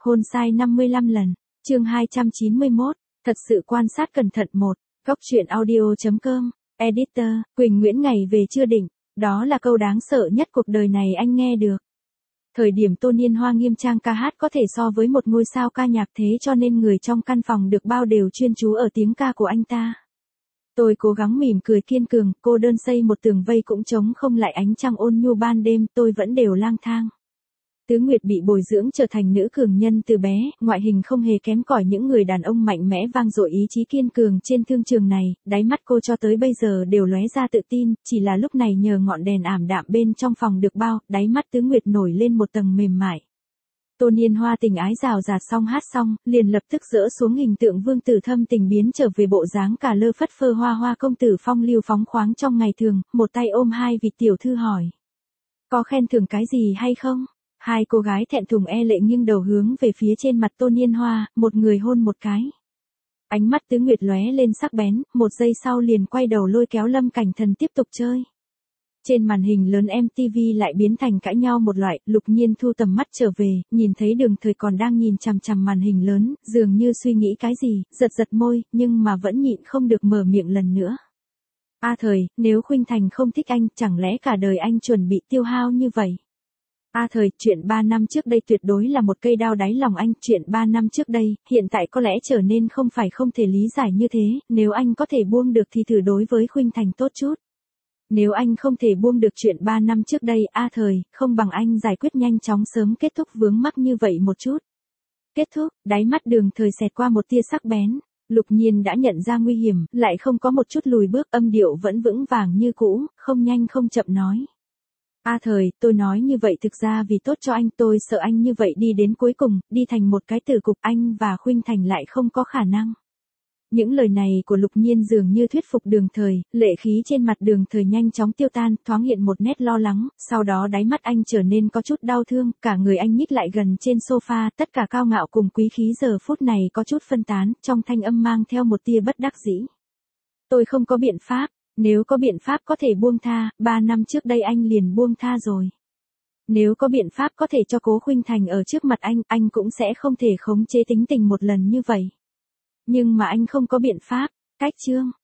Hôn sai 55 lần. Chương 291. Thật sự quan sát cẩn thận một. Góc truyện audio.com. Editor, Quỳnh Nguyễn ngày về chưa định. Đó là câu đáng sợ nhất cuộc đời này anh nghe được. Thời điểm Tô Niên Hoa nghiêm trang ca hát có thể so với một ngôi sao ca nhạc, thế cho nên người trong căn phòng được bao đều chuyên chú ở tiếng ca của anh ta. Tôi cố gắng mỉm cười kiên cường, cô đơn xây một tường vây cũng chống không lại ánh trăng ôn nhu ban đêm, tôi vẫn đều lang thang. Tứ Nguyệt bị bồi dưỡng trở thành nữ cường nhân từ bé, ngoại hình không hề kém cỏi những người đàn ông mạnh mẽ vang dội ý chí kiên cường trên thương trường này, đáy mắt cô cho tới bây giờ đều lóe ra tự tin, chỉ là lúc này nhờ ngọn đèn ảm đạm bên trong phòng được bao, đáy mắt Tứ Nguyệt nổi lên một tầng mềm mại. Tô Niên Hoa tình ái rào rạt xong hát xong, liền lập tức dỡ xuống hình tượng vương tử thâm tình biến trở về bộ dáng cả lơ phất phơ hoa hoa công tử phong lưu phóng khoáng trong ngày thường, một tay ôm hai vịt tiểu thư hỏi. Có khen thưởng cái gì hay không? Hai cô gái thẹn thùng e lệ nghiêng đầu hướng về phía trên mặt Tô Niên Hoa, một người hôn một cái. Ánh mắt Tứ Nguyệt lóe lên sắc bén, một giây sau liền quay đầu lôi kéo Lâm Cảnh Thần tiếp tục chơi. Trên màn hình lớn MTV lại biến thành cãi nhau một loại, Lục Nhiên thu tầm mắt trở về, nhìn thấy Đường Thời còn đang nhìn chằm chằm màn hình lớn, dường như suy nghĩ cái gì, giật giật môi, nhưng mà vẫn nhịn không được mở miệng lần nữa. A Thời, nếu Khuynh Thành không thích anh, chẳng lẽ cả đời anh chuẩn bị tiêu hao như vậy? A Thời, chuyện 3 năm trước đây tuyệt đối là một cây đao đáy lòng anh, chuyện 3 năm trước đây, hiện tại có lẽ trở nên không phải không thể lý giải như thế, nếu anh có thể buông được thì thử đối với Khuynh Thành tốt chút. Nếu anh không thể buông được chuyện 3 năm trước đây, A Thời, không bằng anh giải quyết nhanh chóng sớm kết thúc vướng mắc như vậy một chút. Kết thúc, đáy mắt Đường Thời xẹt qua một tia sắc bén. Lục Nhiên đã nhận ra nguy hiểm, lại không có một chút lùi bước, âm điệu vẫn vững vàng như cũ, không nhanh không chậm nói. A Thời, tôi nói như vậy thực ra vì tốt cho anh, tôi sợ anh như vậy đi đến cuối cùng, đi thành một cái tử cục, anh và Khuynh Thành lại không có khả năng. Những lời này của Lục Nhiên dường như thuyết phục Đường Thời, lệ khí trên mặt Đường Thời nhanh chóng tiêu tan, thoáng hiện một nét lo lắng, sau đó đáy mắt anh trở nên có chút đau thương, cả người anh nhích lại gần trên sofa, tất cả cao ngạo cùng quý khí giờ phút này có chút phân tán, trong thanh âm mang theo một tia bất đắc dĩ. Tôi không có biện pháp, nếu có biện pháp có thể buông tha, 3 năm trước đây anh liền buông tha rồi. Nếu có biện pháp có thể cho Cố Khuynh Thành ở trước mặt anh cũng sẽ không thể khống chế tính tình một lần như vậy. Nhưng mà anh không có biện pháp, cách chương.